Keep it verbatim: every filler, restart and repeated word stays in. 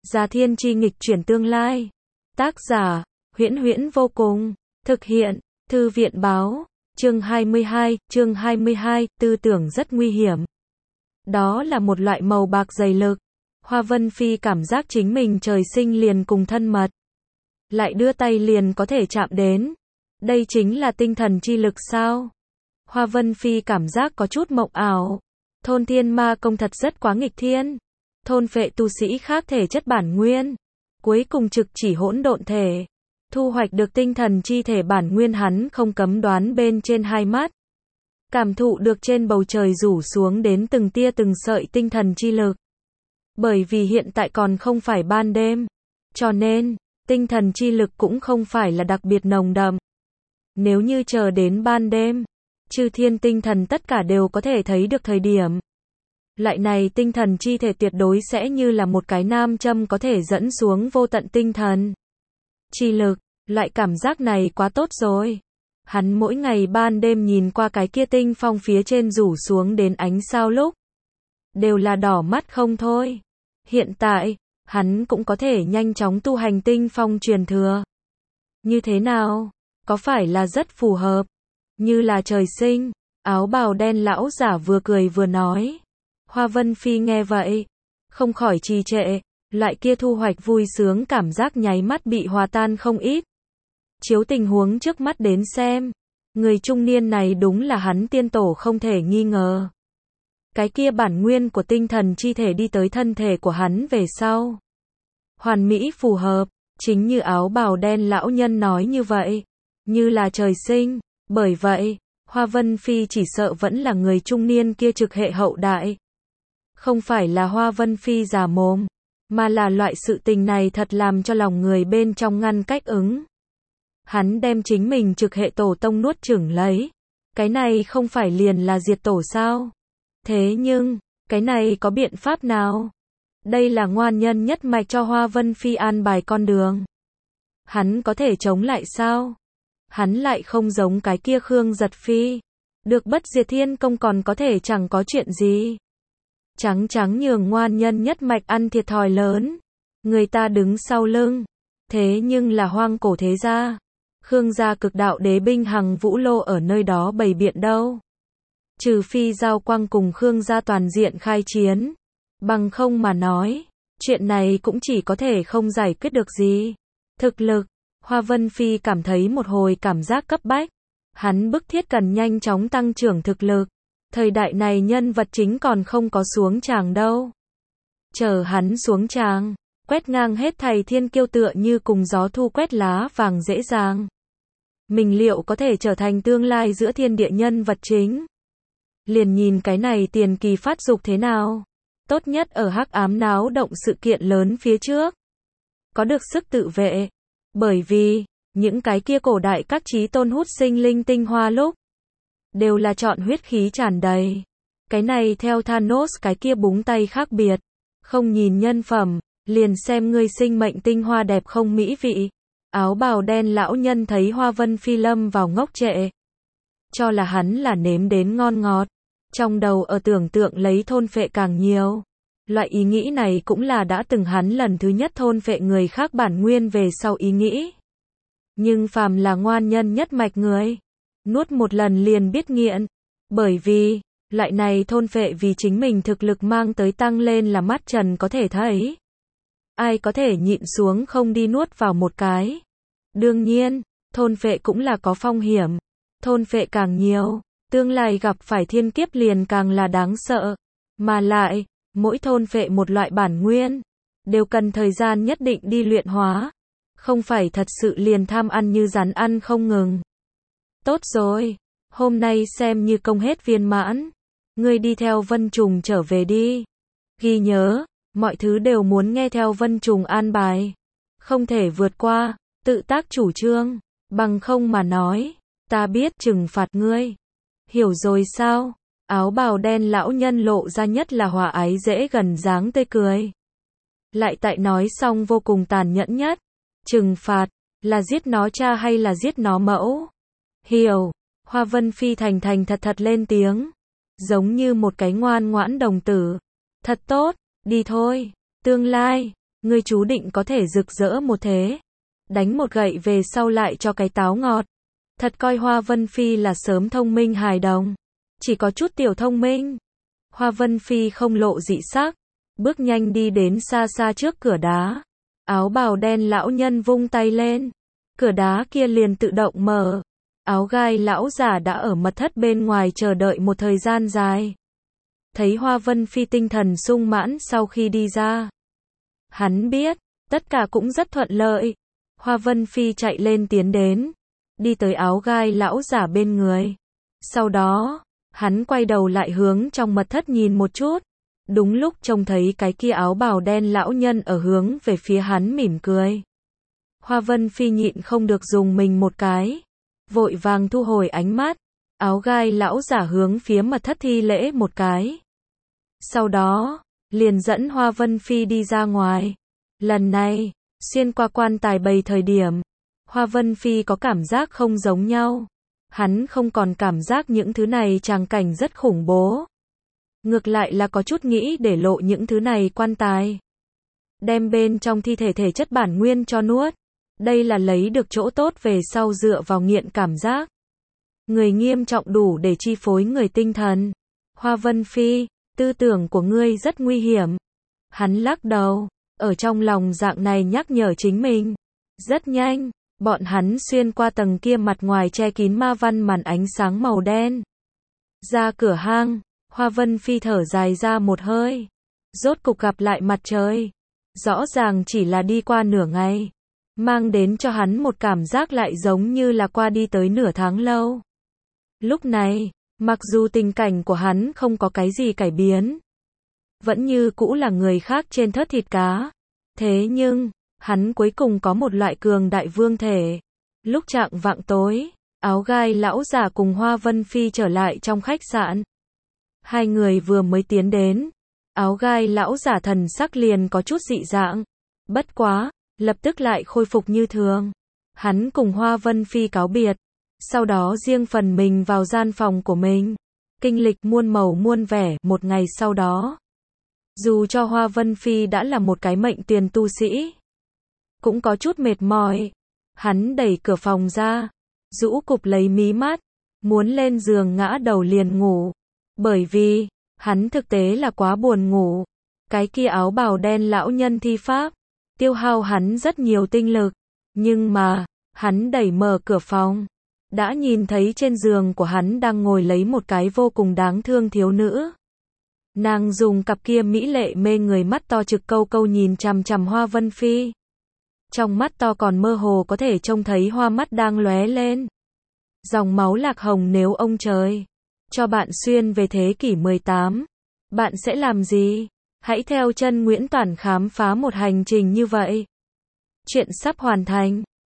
Gia Thiên Chi nghịch chuyển tương lai. Tác giả, Huyễn Huyễn vô cùng. Thực hiện, Thư viện báo. Chương hai mươi hai, chương hai mươi hai, tư tưởng rất nguy hiểm. Đó là một loại màu bạc dày lực. Hoa Vân Phi cảm giác chính mình trời sinh liền cùng thân mật. Lại đưa tay liền có thể chạm đến. Đây chính là tinh thần chi lực sao? Hoa Vân Phi cảm giác có chút mộng ảo. Thôn thiên ma công thật rất quá nghịch thiên. Thôn phệ tu sĩ khác thể chất bản nguyên. Cuối cùng trực chỉ hỗn độn thể. Thu hoạch được tinh thần chi thể bản nguyên hắn không cấm đoán bên trên hai mắt. Cảm thụ được trên bầu trời rủ xuống đến từng tia từng sợi tinh thần chi lực. Bởi vì hiện tại còn không phải ban đêm. Cho nên, tinh thần chi lực cũng không phải là đặc biệt nồng đậm. Nếu như chờ đến ban đêm, chư thiên tinh thần tất cả đều có thể thấy được thời điểm. Loại này tinh thần chi thể tuyệt đối sẽ như là một cái nam châm có thể dẫn xuống vô tận tinh thần chi lực, loại cảm giác này quá tốt rồi. Hắn mỗi ngày ban đêm nhìn qua cái kia tinh phong phía trên rủ xuống đến ánh sao lúc, đều là đỏ mắt không thôi. Hiện tại, hắn cũng có thể nhanh chóng tu hành tinh phong truyền thừa. Như thế nào? Có phải là rất phù hợp? Như là trời sinh, áo bào đen lão giả vừa cười vừa nói. Hoa Vân Phi nghe vậy, không khỏi trì trệ, loại kia thu hoạch vui sướng cảm giác nháy mắt bị hòa tan không ít. Chiếu tình huống trước mắt đến xem, người trung niên này đúng là hắn tiên tổ không thể nghi ngờ. Cái kia bản nguyên của tinh thần chi thể đi tới thân thể của hắn về sau. Hoàn mỹ phù hợp, chính như áo bào đen lão nhân nói như vậy, như là trời sinh, bởi vậy, Hoa Vân Phi chỉ sợ vẫn là người trung niên kia trực hệ hậu đại. Không phải là Hoa Vân Phi giả mồm, mà là loại sự tình này thật làm cho lòng người bên trong ngăn cách ứng. Hắn đem chính mình trực hệ tổ tông nuốt chửng lấy. Cái này không phải liền là diệt tổ sao? Thế nhưng, cái này có biện pháp nào? Đây là ngoan nhân nhất mạch cho Hoa Vân Phi an bài con đường. Hắn có thể chống lại sao? Hắn lại không giống cái kia Khương Giật Phi. Được bất diệt thiên công còn có thể chẳng có chuyện gì. Trắng trắng nhường ngoan nhân nhất mạch ăn thiệt thòi lớn. Người ta đứng sau lưng. Thế nhưng là hoang cổ thế gia. Khương gia cực đạo đế binh hằng vũ lô ở nơi đó bày biện đâu. Trừ phi giao quang cùng Khương gia toàn diện khai chiến. Bằng không mà nói, chuyện này cũng chỉ có thể không giải quyết được gì. Thực lực, Hoa Vân Phi cảm thấy một hồi cảm giác cấp bách. Hắn bức thiết cần nhanh chóng tăng trưởng thực lực. Thời đại này nhân vật chính còn không có xuống tràng đâu. Chờ hắn xuống tràng, quét ngang hết thầy thiên kiêu tựa như cùng gió thu quét lá vàng dễ dàng. Mình liệu có thể trở thành tương lai giữa thiên địa nhân vật chính? Liền nhìn cái này tiền kỳ phát dục thế nào? Tốt nhất ở hắc ám náo động sự kiện lớn phía trước. Có được sức tự vệ. Bởi vì, những cái kia cổ đại các chí tôn hút sinh linh tinh hoa lúc, đều là chọn huyết khí tràn đầy. Cái này theo Thanos cái kia búng tay khác biệt. Không nhìn nhân phẩm, liền xem ngươi sinh mệnh tinh hoa đẹp không mỹ vị. Áo bào đen lão nhân thấy Hoa Vân Phi lâm vào ngốc trệ. Cho là hắn là nếm đến ngon ngọt. Trong đầu ở tưởng tượng lấy thôn phệ càng nhiều. Loại ý nghĩ này cũng là đã từng hắn lần thứ nhất thôn phệ người khác bản nguyên về sau ý nghĩ. Nhưng phàm là ngoan nhân nhất mạch người, nuốt một lần liền biết nghiện. Bởi vì, loại này thôn phệ vì chính mình thực lực mang tới tăng lên là mắt trần có thể thấy. Ai có thể nhịn xuống không đi nuốt vào một cái. Đương nhiên, thôn phệ cũng là có phong hiểm. Thôn phệ càng nhiều, tương lai gặp phải thiên kiếp liền càng là đáng sợ. Mà lại, mỗi thôn phệ một loại bản nguyên, đều cần thời gian nhất định đi luyện hóa. Không phải thật sự liền tham ăn như rắn ăn không ngừng. Tốt rồi, hôm nay xem như công hết viên mãn. Ngươi đi theo Vân Trùng trở về đi. Ghi nhớ, mọi thứ đều muốn nghe theo Vân Trùng an bài. Không thể vượt qua, tự tác chủ trương. Bằng không mà nói, ta biết trừng phạt ngươi. Hiểu rồi sao? Áo bào đen lão nhân lộ ra nhất là hòa ái dễ gần dáng tươi cười. Lại tại nói xong vô cùng tàn nhẫn nhất. Trừng phạt, là giết nó cha hay là giết nó mẫu? Hiểu. Hoa Vân Phi thành thành thật thật lên tiếng. Giống như một cái ngoan ngoãn đồng tử. Thật tốt, đi thôi. Tương lai, ngươi chú định có thể rực rỡ một thế. Đánh một gậy về sau lại cho cái táo ngọt. Thật coi Hoa Vân Phi là sớm thông minh hài đồng. Chỉ có chút tiểu thông minh. Hoa Vân Phi không lộ dị sắc. Bước nhanh đi đến xa xa trước cửa đá. Áo bào đen lão nhân vung tay lên. Cửa đá kia liền tự động mở. Áo gai lão giả đã ở mật thất bên ngoài chờ đợi một thời gian dài. Thấy Hoa Vân Phi tinh thần sung mãn sau khi đi ra. Hắn biết, tất cả cũng rất thuận lợi. Hoa Vân Phi chạy lên tiến đến. Đi tới áo gai lão giả bên người. Sau đó, hắn quay đầu lại hướng trong mật thất nhìn một chút. Đúng lúc trông thấy cái kia áo bào đen lão nhân ở hướng về phía hắn mỉm cười. Hoa Vân Phi nhịn không được dùng mình một cái. Vội vàng thu hồi ánh mắt. Áo gai lão giả hướng phía mật thất thi lễ một cái. Sau đó, liền dẫn Hoa Vân Phi đi ra ngoài. Lần này, xuyên qua quan tài bầy thời điểm, Hoa Vân Phi có cảm giác không giống nhau. Hắn không còn cảm giác những thứ này tràng cảnh rất khủng bố. Ngược lại là có chút nghĩ để lộ những thứ này quan tài. Đem bên trong thi thể thể chất bản nguyên cho nuốt. Đây là lấy được chỗ tốt về sau dựa vào nghiện cảm giác. Người nghiêm trọng đủ để chi phối người tinh thần. Hoa Vân Phi, tư tưởng của ngươi rất nguy hiểm. Hắn lắc đầu, ở trong lòng dạng này nhắc nhở chính mình. Rất nhanh, bọn hắn xuyên qua tầng kia mặt ngoài che kín ma văn màn ánh sáng màu đen. Ra cửa hang, Hoa Vân Phi thở dài ra một hơi. Rốt cục gặp lại mặt trời. Rõ ràng chỉ là đi qua nửa ngày. Mang đến cho hắn một cảm giác lại giống như là qua đi tới nửa tháng lâu. Lúc này, mặc dù tình cảnh của hắn không có cái gì cải biến. Vẫn như cũ là người khác trên thớt thịt cá. Thế nhưng, hắn cuối cùng có một loại cường đại vương thể. Lúc chạng vạng tối, áo gai lão giả cùng Hoa Vân Phi trở lại trong khách sạn. Hai người vừa mới tiến đến. Áo gai lão giả thần sắc liền có chút dị dạng. Bất quá, lập tức lại khôi phục như thường. Hắn cùng Hoa Vân Phi cáo biệt. Sau đó riêng phần mình vào gian phòng của mình. Kinh lịch muôn màu muôn vẻ một ngày sau đó. Dù cho Hoa Vân Phi đã là một cái mệnh tuyền tu sĩ. Cũng có chút mệt mỏi. Hắn đẩy cửa phòng ra. Rũ cụp lấy mí mắt. Muốn lên giường ngã đầu liền ngủ. Bởi vì, hắn thực tế là quá buồn ngủ. Cái kia áo bào đen lão nhân thi pháp. Tiêu hao hắn rất nhiều tinh lực. Nhưng mà, hắn đẩy mở cửa phòng. Đã nhìn thấy trên giường của hắn đang ngồi lấy một cái vô cùng đáng thương thiếu nữ. Nàng dùng cặp kia mỹ lệ mê người mắt to trực câu câu nhìn chằm chằm Hoa Vân Phi. Trong mắt to còn mơ hồ có thể trông thấy hoa mắt đang lóe lên. Dòng máu lạc hồng nếu ông trời cho bạn xuyên về thế kỷ mười tám, bạn sẽ làm gì? Hãy theo chân Nguyễn Toản khám phá một hành trình như vậy. Chuyện sắp hoàn thành.